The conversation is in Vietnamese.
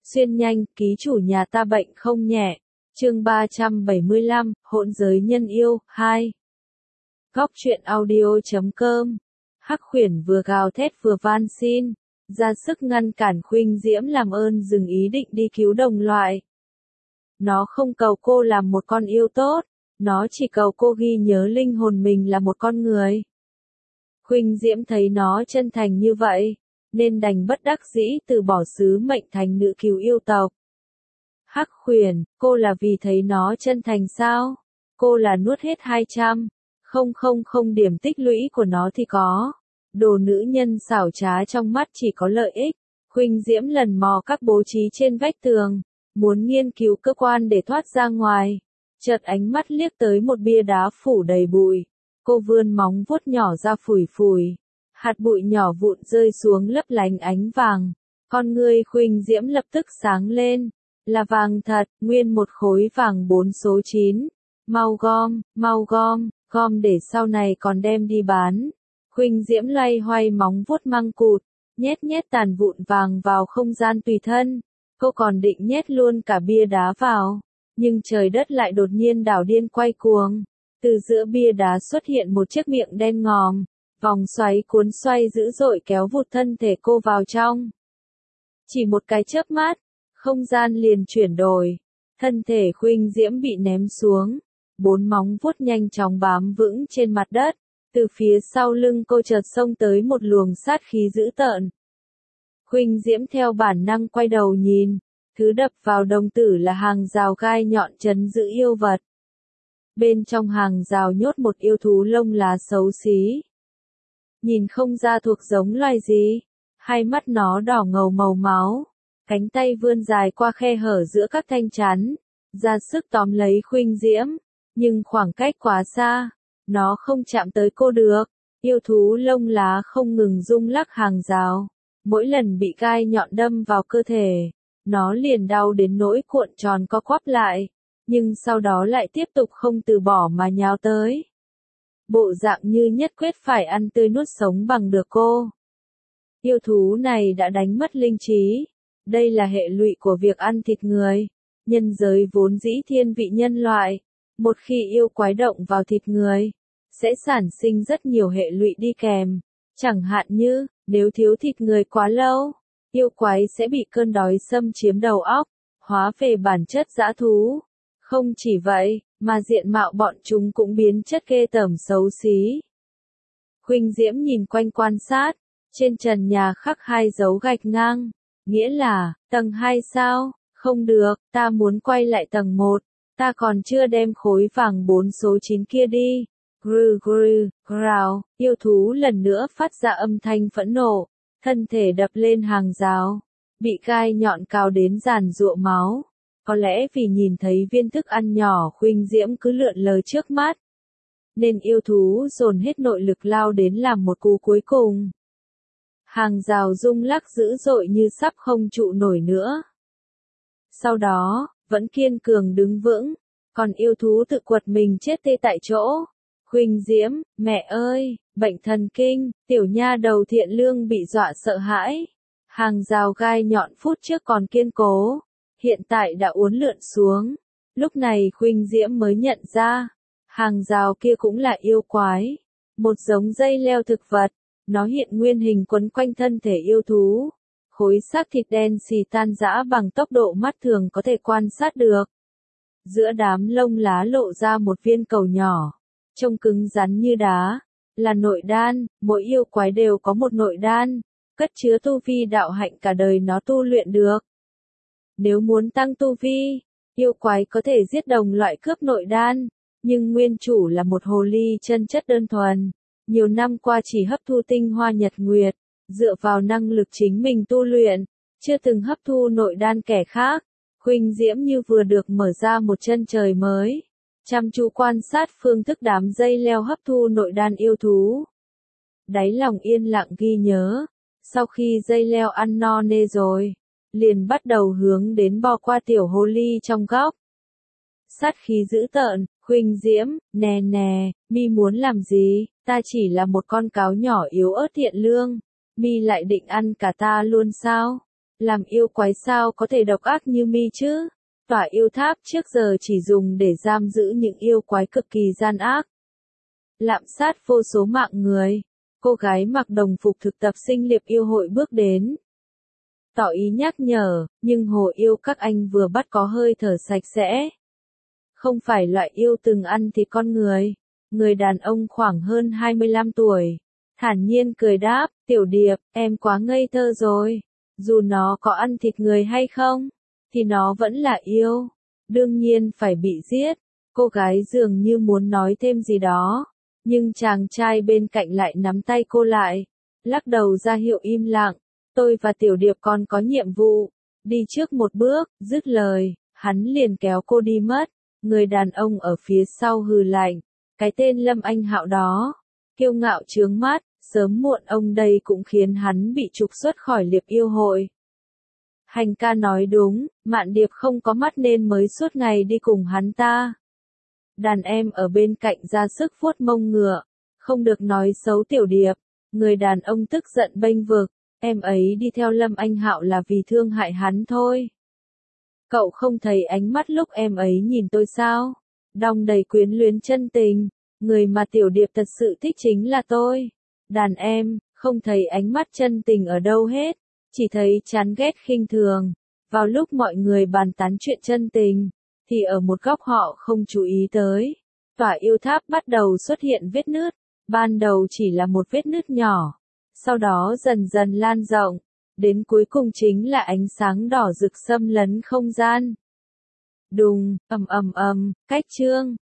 Xuyên nhanh, ký chủ nhà ta bệnh không nhẹ. Chương 375, hỗn giới nhân yêu, 2. Góc truyện audio.com. Hắc Khuyển vừa gào thét vừa van xin, ra sức ngăn cản Khuynh Diễm làm ơn dừng ý định đi cứu đồng loại. Nó không cầu cô làm một con yêu tốt, nó chỉ cầu cô ghi nhớ linh hồn mình là một con người. Khuynh Diễm thấy nó chân thành như vậy, nên đành bất đắc dĩ từ bỏ sứ mệnh thành nữ cứu yêu tộc. Hắc Khuyển, cô là vì thấy nó chân thành sao? Cô là nuốt hết 200, không điểm tích lũy của nó thì có. Đồ nữ nhân xảo trá trong mắt chỉ có lợi ích. Khuynh Diễm lần mò các bố trí trên vách tường, muốn nghiên cứu cơ quan để thoát ra ngoài. Chợt ánh mắt liếc tới một bia đá phủ đầy bụi. Cô vươn móng vuốt nhỏ ra phủi phủi. Hạt bụi nhỏ vụn rơi xuống lấp lánh ánh vàng. Con ngươi Khuynh Diễm lập tức sáng lên. Là vàng thật, nguyên một khối vàng 4 số 9. Mau gom, gom để sau này còn đem đi bán. Khuynh Diễm loay hoay móng vuốt măng cụt, nhét tàn vụn vàng vào không gian tùy thân. Cô còn định nhét luôn cả bia đá vào, nhưng trời đất lại đột nhiên đảo điên quay cuồng. Từ giữa bia đá xuất hiện một chiếc miệng đen ngòm, vòng xoáy cuốn xoay dữ dội kéo vụt thân thể cô vào trong. Chỉ một cái chớp mắt, không gian liền chuyển đổi, thân thể Khuynh Diễm bị ném xuống, 4 móng vuốt nhanh chóng bám vững trên mặt đất. Từ phía sau lưng cô chợt xông tới một luồng sát khí dữ tợn. Khuynh Diễm theo bản năng quay đầu nhìn, thứ đập vào đồng tử là hàng rào gai nhọn trấn giữ yêu vật. Bên trong hàng rào nhốt một yêu thú lông lá xấu xí. Nhìn không ra thuộc giống loài gì, hai mắt nó đỏ ngầu màu máu, cánh tay vươn dài qua khe hở giữa các thanh chắn, ra sức tóm lấy Khuynh Diễm, nhưng khoảng cách quá xa. Nó không chạm tới cô được. Yêu thú lông lá không ngừng rung lắc hàng rào. Mỗi lần bị gai nhọn đâm vào cơ thể, nó liền đau đến nỗi cuộn tròn co quắp lại. Nhưng sau đó lại tiếp tục không từ bỏ mà nhào tới. Bộ dạng như nhất quyết phải ăn tươi nuốt sống bằng được cô. Yêu thú này đã đánh mất linh trí. Đây là hệ lụy của việc ăn thịt người. Nhân giới vốn dĩ thiên vị nhân loại. Một khi yêu quái động vào thịt người, sẽ sản sinh rất nhiều hệ lụy đi kèm. Chẳng hạn như, nếu thiếu thịt người quá lâu, yêu quái sẽ bị cơn đói xâm chiếm đầu óc, hóa về bản chất dã thú. Không chỉ vậy, mà diện mạo bọn chúng cũng biến chất ghê tởm xấu xí. Khuynh Diễm nhìn quanh quan sát, trên trần nhà khắc 2 dấu gạch ngang, nghĩa là, tầng 2 sao? Không được, ta muốn quay lại tầng 1. Ta còn chưa đem khối vàng 4 số 9 kia đi. Growl, yêu thú lần nữa phát ra âm thanh phẫn nộ, thân thể đập lên hàng rào, bị gai nhọn cào đến giàn giụa máu. Có lẽ vì nhìn thấy viên thức ăn nhỏ Khuynh Diễm cứ lượn lờ trước mắt, nên yêu thú dồn hết nội lực lao đến làm một cú cuối cùng. Hàng rào rung lắc dữ dội như sắp không trụ nổi nữa. Sau đó, vẫn kiên cường đứng vững, còn yêu thú tự quật mình chết tê tại chỗ. Khuynh Diễm, mẹ ơi, bệnh thần kinh, tiểu nha đầu thiện lương bị dọa sợ hãi. Hàng rào gai nhọn phút trước còn kiên cố, hiện tại đã uốn lượn xuống. Lúc này Khuynh Diễm mới nhận ra, hàng rào kia cũng là yêu quái, một giống dây leo thực vật, nó hiện nguyên hình quấn quanh thân thể yêu thú. Khối xác thịt đen xì tan rã bằng tốc độ mắt thường có thể quan sát được. Giữa đám lông lá lộ ra một viên cầu nhỏ, trông cứng rắn như đá, là nội đan. Mỗi yêu quái đều có một nội đan, cất chứa tu vi đạo hạnh cả đời nó tu luyện được. Nếu muốn tăng tu vi, yêu quái có thể giết đồng loại cướp nội đan, nhưng nguyên chủ là một hồ ly chân chất đơn thuần, nhiều năm qua chỉ hấp thu tinh hoa nhật nguyệt, dựa vào năng lực chính mình tu luyện, chưa từng hấp thu nội đan kẻ khác. Khuynh Diễm như vừa được mở ra một chân trời mới, chăm chú quan sát phương thức đám dây leo hấp thu nội đan yêu thú. Đáy lòng yên lặng ghi nhớ, sau khi dây leo ăn no nê rồi, liền bắt đầu hướng đến bò qua tiểu hồ ly trong góc. Sát khí dữ tợn, Khuynh Diễm, nè, mi muốn làm gì? Ta chỉ là một con cáo nhỏ yếu ớt thiện lương, mi lại định ăn cả ta luôn sao? Làm yêu quái sao có thể độc ác như mi chứ? Tỏa yêu tháp trước giờ chỉ dùng để giam giữ những yêu quái cực kỳ gian ác, lạm sát vô số mạng người. Cô gái mặc đồng phục thực tập sinh liệp yêu hội bước đến, tỏ ý nhắc nhở, nhưng hồ yêu các anh vừa bắt có hơi thở sạch sẽ. Không phải loại yêu từng ăn thịt con người. Người đàn ông khoảng hơn 25 tuổi, thản nhiên cười đáp, Tiểu Điệp, em quá ngây thơ rồi. Dù nó có ăn thịt người hay không, thì nó vẫn là yêu. Đương nhiên phải bị giết. Cô gái dường như muốn nói thêm gì đó, nhưng chàng trai bên cạnh lại nắm tay cô lại, lắc đầu ra hiệu im lặng. Tôi và Tiểu Điệp còn có nhiệm vụ, đi trước một bước, dứt lời, hắn liền kéo cô đi mất. Người đàn ông ở phía sau hừ lạnh, cái tên Lâm Anh Hạo đó, kiêu ngạo chướng mắt, sớm muộn ông đây cũng khiến hắn bị trục xuất khỏi liệp yêu hội. Hành ca nói đúng, Mạn Điệp không có mắt nên mới suốt ngày đi cùng hắn ta. Đàn em ở bên cạnh ra sức vuốt mông ngựa, không được nói xấu Tiểu Điệp. Người đàn ông tức giận bênh vực, em ấy đi theo Lâm Anh Hạo là vì thương hại hắn thôi. Cậu không thấy ánh mắt lúc em ấy nhìn tôi sao? Đong đầy quyến luyến chân tình, người mà Tiểu Điệp thật sự thích chính là tôi. Đàn em, không thấy ánh mắt chân tình ở đâu hết, chỉ thấy chán ghét khinh thường. Vào lúc mọi người bàn tán chuyện chân tình, thì ở một góc họ không chú ý tới, tỏa yêu tháp bắt đầu xuất hiện vết nứt. Ban đầu chỉ là một vết nứt nhỏ, sau đó dần dần lan rộng, đến cuối cùng chính là ánh sáng đỏ rực xâm lấn không gian. Đùng, ầm ầm ầm, cách chương